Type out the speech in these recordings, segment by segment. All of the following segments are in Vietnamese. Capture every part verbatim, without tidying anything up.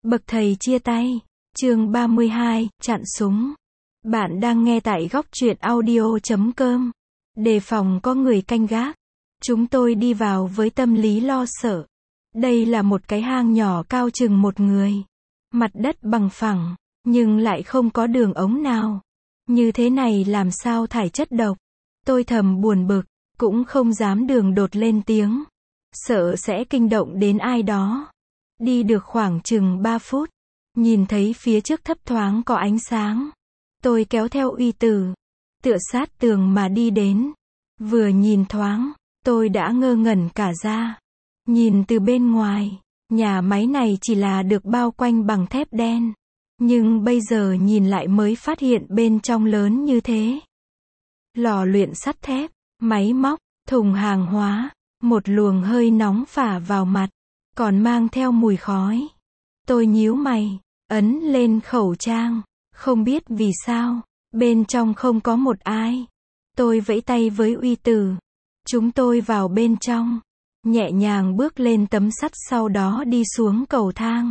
Bậc thầy chia tay. Chương ba mươi hai, chặn súng. Bạn đang nghe tại góc truyện audio chấm com. Đề phòng có người canh gác. Chúng tôi đi vào với tâm lý lo sợ. Đây là một cái hang nhỏ cao chừng một người. Mặt đất bằng phẳng, nhưng lại không có đường ống nào. Như thế này làm sao thải chất độc? Tôi thầm buồn bực, cũng không dám đường đột lên tiếng. Sợ sẽ kinh động đến ai đó. Đi được khoảng chừng ba phút, nhìn thấy phía trước thấp thoáng có ánh sáng. Tôi kéo theo Uy Tử, tựa sát tường mà đi đến. Vừa nhìn thoáng, tôi đã ngơ ngẩn cả ra. Nhìn từ bên ngoài, nhà máy này chỉ là được bao quanh bằng thép đen. Nhưng bây giờ nhìn lại mới phát hiện bên trong lớn như thế. Lò luyện sắt thép, máy móc, thùng hàng hóa, một luồng hơi nóng phả vào mặt, còn mang theo mùi khói. Tôi nhíu mày, ấn lên khẩu trang, không biết vì sao, bên trong không có một ai. Tôi vẫy tay với Uy Tử. Chúng tôi vào bên trong, nhẹ nhàng bước lên tấm sắt sau đó đi xuống cầu thang.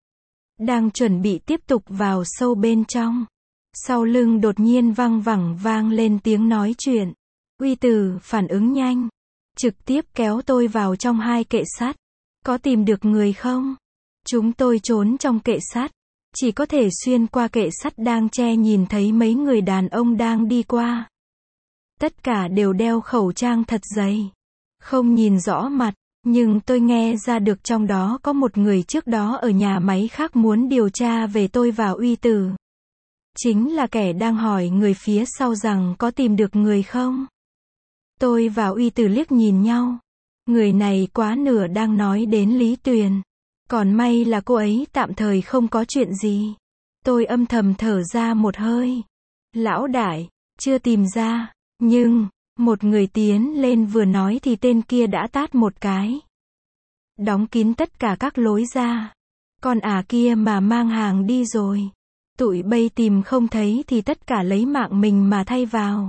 Đang chuẩn bị tiếp tục vào sâu bên trong. Sau lưng đột nhiên văng vẳng vang lên tiếng nói chuyện. Uy Tử phản ứng nhanh, trực tiếp kéo tôi vào trong hai kệ sắt. Có tìm được người không? Chúng tôi trốn trong kệ sắt, chỉ có thể xuyên qua kệ sắt đang che nhìn thấy mấy người đàn ông đang đi qua. Tất cả đều đeo khẩu trang thật dày. Không nhìn rõ mặt, nhưng tôi nghe ra được trong đó có một người trước đó ở nhà máy khác muốn điều tra về tôi và Uy Tử. Chính là kẻ đang hỏi người phía sau rằng có tìm được người không? Tôi và Uy Tử liếc nhìn nhau. Người này quá nửa đang nói đến Lý Tuyền. Còn may là cô ấy tạm thời không có chuyện gì. Tôi âm thầm thở ra một hơi. Lão đại, chưa tìm ra. Nhưng, một người tiến lên vừa nói thì tên kia đã tát một cái. Đóng kín tất cả các lối ra. Con ả kia mà mang hàng đi rồi. Tụi bây tìm không thấy thì tất cả lấy mạng mình mà thay vào.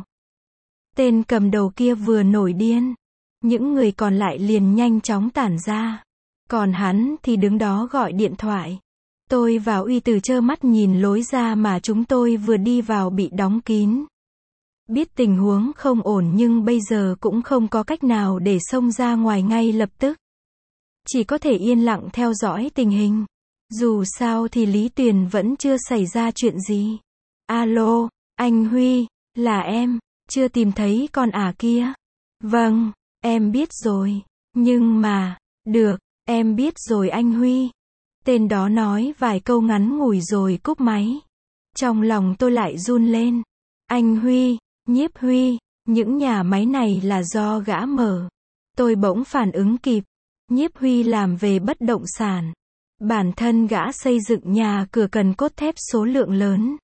Tên cầm đầu kia vừa nổi điên. Những người còn lại liền nhanh chóng tản ra. Còn hắn thì đứng đó gọi điện thoại. Tôi và Uy Tử trơ mắt nhìn lối ra mà chúng tôi vừa đi vào bị đóng kín. Biết tình huống không ổn nhưng bây giờ cũng không có cách nào để xông ra ngoài ngay lập tức. Chỉ có thể yên lặng theo dõi tình hình. Dù sao thì Lý Tuyền vẫn chưa xảy ra chuyện gì. Alo, anh Huy, là em, chưa tìm thấy con ả kia. Vâng, em biết rồi. Nhưng mà, được, em biết rồi anh Huy. Tên đó nói vài câu ngắn ngủi rồi cúp máy. Trong lòng tôi lại run lên. Anh Huy, Nhiếp Huy, những nhà máy này là do gã mở. Tôi bỗng phản ứng kịp. Nhiếp Huy làm về bất động sản. Bản thân gã xây dựng nhà cửa cần cốt thép số lượng lớn.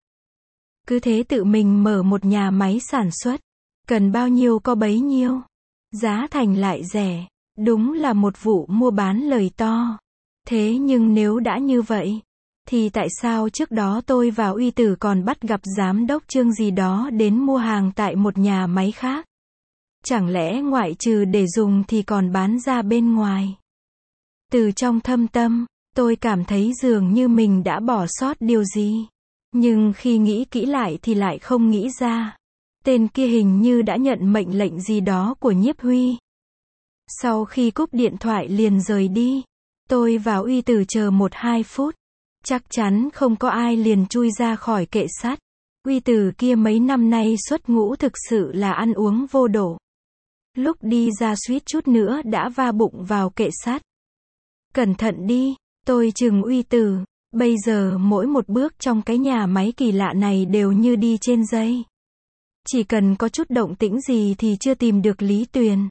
Cứ thế tự mình mở một nhà máy sản xuất. Cần bao nhiêu có bấy nhiêu. Giá thành lại rẻ. Đúng là một vụ mua bán lời to. Thế nhưng nếu đã như vậy, thì tại sao trước đó tôi và Uy Tử còn bắt gặp giám đốc Trương gì đó đến mua hàng tại một nhà máy khác? Chẳng lẽ ngoại trừ để dùng thì còn bán ra bên ngoài? Từ trong thâm tâm, tôi cảm thấy dường như mình đã bỏ sót điều gì. Nhưng khi nghĩ kỹ lại thì lại không nghĩ ra. Tên kia hình như đã nhận mệnh lệnh gì đó của Nhiếp Huy. Sau khi cúp điện thoại liền rời đi. Tôi và Uy Tử chờ một hai phút. Chắc chắn không có ai liền chui ra khỏi kệ sắt. Uy Tử kia mấy năm nay xuất ngũ thực sự là ăn uống vô độ. Lúc đi ra suýt chút nữa đã va bụng vào kệ sắt. Cẩn thận đi, tôi chừng Uy Tử. Bây giờ mỗi một bước trong cái nhà máy kỳ lạ này đều như đi trên dây. Chỉ cần có chút động tĩnh gì thì chưa tìm được Lý Tuyền.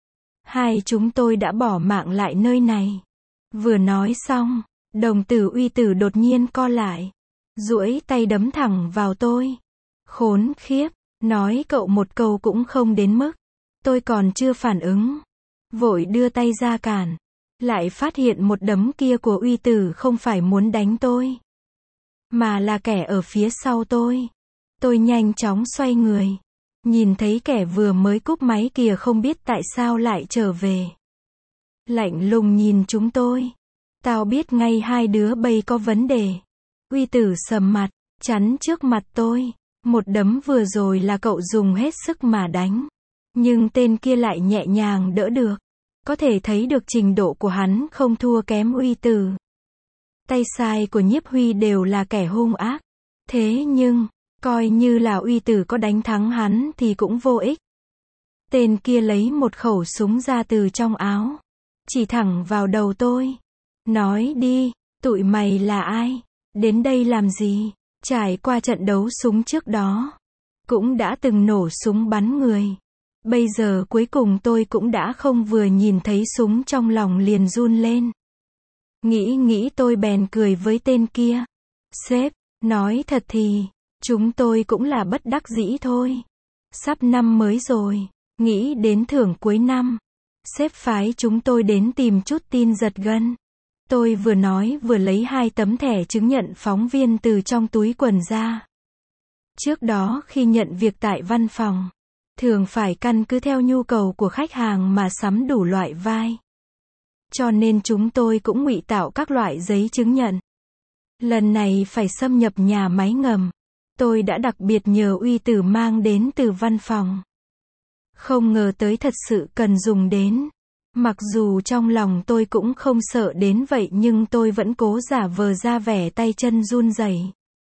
Hai chúng tôi đã bỏ mạng lại nơi này. Vừa nói xong, đồng tử Uy Tử đột nhiên co lại. Duỗi tay đấm thẳng vào tôi. Khốn khiếp, nói cậu một câu cũng không đến mức. Tôi còn chưa phản ứng. Vội đưa tay ra cản. Lại phát hiện một đấm kia của Uy Tử không phải muốn đánh tôi. Mà là kẻ ở phía sau tôi. Tôi nhanh chóng xoay người. Nhìn thấy kẻ vừa mới cúp máy kìa không biết tại sao lại trở về. Lạnh lùng nhìn chúng tôi. Tao biết ngay hai đứa bây có vấn đề. Uy Tử sầm mặt, chắn trước mặt tôi. Một đấm vừa rồi là cậu dùng hết sức mà đánh. Nhưng tên kia lại nhẹ nhàng đỡ được. Có thể thấy được trình độ của hắn không thua kém Uy Tử. Tay sai của Nhiếp Huy đều là kẻ hung ác. Thế nhưng, coi như là Uy Tử có đánh thắng hắn thì cũng vô ích. Tên kia lấy một khẩu súng ra từ trong áo. Chỉ thẳng vào đầu tôi. Nói đi, tụi mày là ai? Đến đây làm gì? Trải qua trận đấu súng trước đó. Cũng đã từng nổ súng bắn người. Bây giờ cuối cùng tôi cũng đã không vừa nhìn thấy súng trong lòng liền run lên. Nghĩ nghĩ tôi bèn cười với tên kia. Sếp, nói thật thì, chúng tôi cũng là bất đắc dĩ thôi. Sắp năm mới rồi, nghĩ đến thưởng cuối năm. Sếp phái chúng tôi đến tìm chút tin giật gân. Tôi vừa nói vừa lấy hai tấm thẻ chứng nhận phóng viên từ trong túi quần ra. Trước đó khi nhận việc tại văn phòng, thường phải căn cứ theo nhu cầu của khách hàng mà sắm đủ loại vai. Cho nên chúng tôi cũng ngụy tạo các loại giấy chứng nhận. Lần này phải xâm nhập nhà máy ngầm. Tôi đã đặc biệt nhờ Uy Tử mang đến từ văn phòng. Không ngờ tới thật sự cần dùng đến. Mặc dù trong lòng tôi cũng không sợ đến vậy nhưng tôi vẫn cố giả vờ ra vẻ tay chân run rẩy.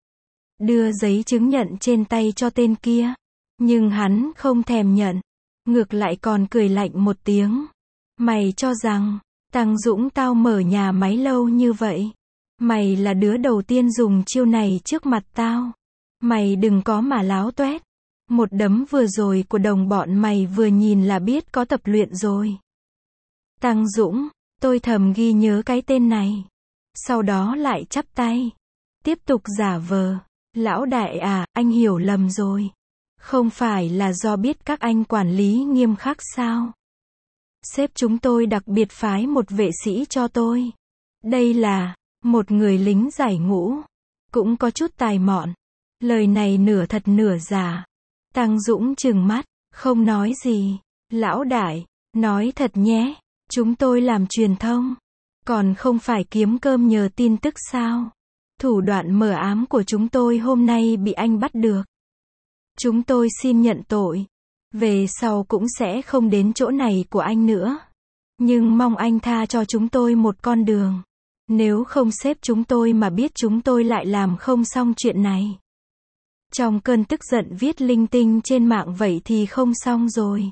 Đưa giấy chứng nhận trên tay cho tên kia. Nhưng hắn không thèm nhận. Ngược lại còn cười lạnh một tiếng. Mày cho rằng, Tăng Dũng tao mở nhà máy lâu như vậy. Mày là đứa đầu tiên dùng chiêu này trước mặt tao. Mày đừng có mà láo toét. Một đấm vừa rồi của đồng bọn mày vừa nhìn là biết có tập luyện rồi. Tăng Dũng, tôi thầm ghi nhớ cái tên này. Sau đó lại chắp tay. Tiếp tục giả vờ. Lão đại à, anh hiểu lầm rồi. Không phải là do biết các anh quản lý nghiêm khắc sao? Sếp chúng tôi đặc biệt phái một vệ sĩ cho tôi. Đây là một người lính giải ngũ. Cũng có chút tài mọn. Lời này nửa thật nửa giả. Tăng Dũng trừng mắt, không nói gì. Lão đại, nói thật nhé. Chúng tôi làm truyền thông. Còn không phải kiếm cơm nhờ tin tức sao? Thủ đoạn mờ ám của chúng tôi hôm nay bị anh bắt được. Chúng tôi xin nhận tội. Về sau cũng sẽ không đến chỗ này của anh nữa. Nhưng mong anh tha cho chúng tôi một con đường. Nếu không sếp chúng tôi mà biết chúng tôi lại làm không xong chuyện này. Trong cơn tức giận viết linh tinh trên mạng vậy thì không xong rồi.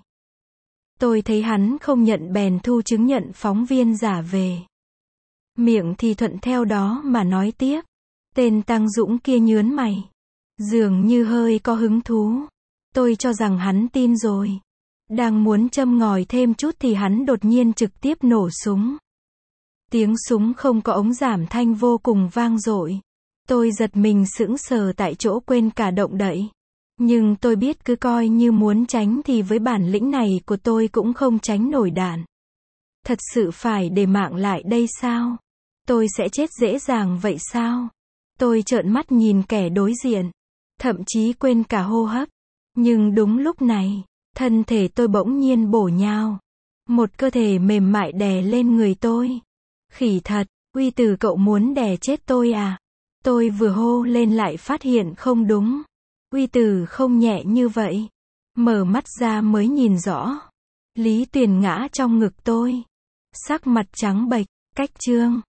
Tôi thấy hắn không nhận bèn thu chứng nhận phóng viên giả về. Miệng thì thuận theo đó mà nói tiếp. Tên Tăng Dũng kia nhớn mày. Dường như hơi có hứng thú. Tôi cho rằng hắn tin rồi. Đang muốn châm ngòi thêm chút thì hắn đột nhiên trực tiếp nổ súng. Tiếng súng không có ống giảm thanh vô cùng vang dội. Tôi giật mình sững sờ tại chỗ quên cả động đậy. Nhưng tôi biết cứ coi như muốn tránh thì với bản lĩnh này của tôi cũng không tránh nổi đạn. Thật sự phải để mạng lại đây sao? Tôi sẽ chết dễ dàng vậy sao? Tôi trợn mắt nhìn kẻ đối diện. Thậm chí quên cả hô hấp. Nhưng đúng lúc này, thân thể tôi bỗng nhiên bổ nhào. Một cơ thể mềm mại đè lên người tôi. Khỉ thật, Uy Tử cậu muốn đè chết tôi à? Tôi vừa hô lên lại phát hiện không đúng. Uy Tử không nhẹ như vậy. Mở mắt ra mới nhìn rõ. Lý Tuyền ngã trong ngực tôi. Sắc mặt trắng bệch, cách chương.